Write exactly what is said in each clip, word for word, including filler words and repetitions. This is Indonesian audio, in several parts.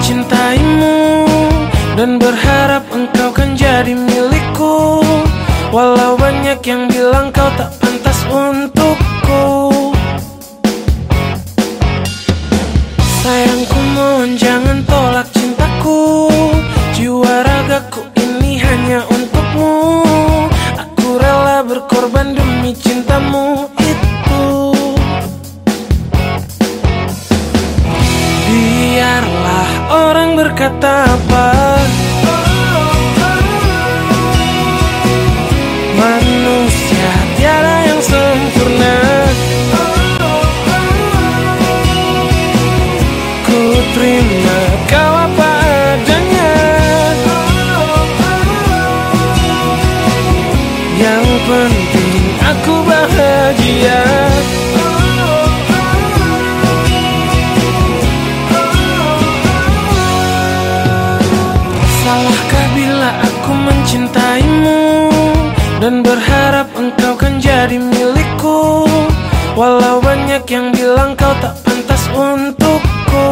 mencintaimu dan berharap engkau kan jadi milikku. Walau banyak yang bilang kau tak pantas untukku. Sayangku, mohon jangan tolak cintaku. Jiwa ragaku ini hanya untukmu. Aku rela berkorban demi cintamu itu. Biarlah orang berkata apa, manusia tiada yang sempurna. Ku terima kau apa adanya. Yang penting aku bahagia. Salahkah bila aku mencintaimu dan berharap engkau kan jadi milikku. Walau banyak yang bilang kau tak pantas untukku.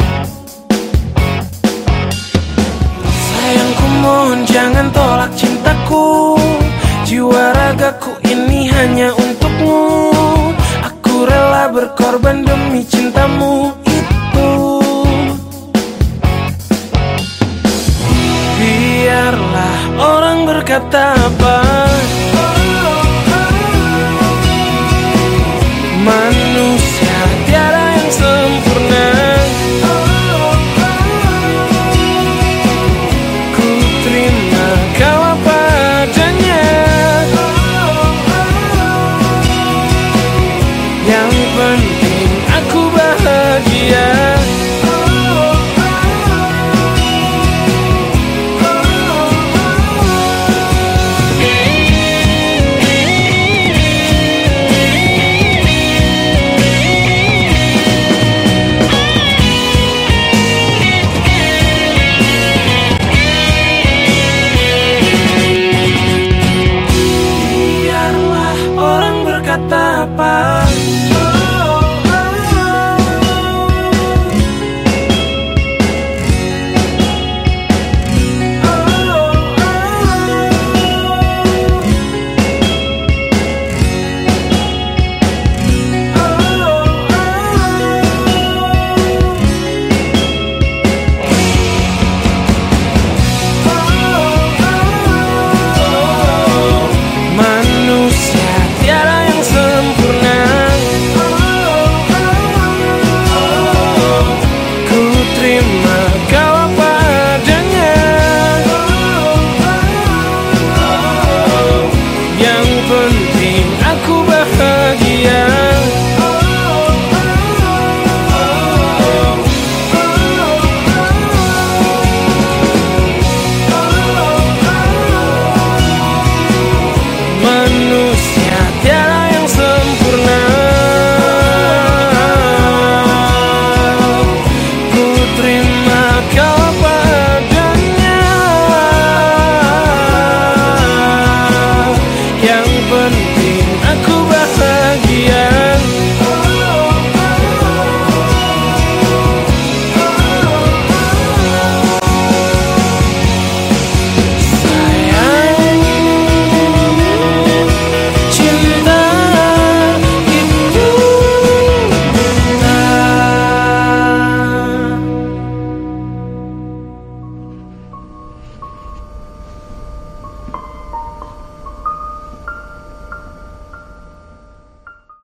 Sayangku, mohon jangan tolak cintaku. Jiwa ragaku ini hanya untukmu. Aku rela berkorban demi cintamu itu. Biarlah orang berkata apa,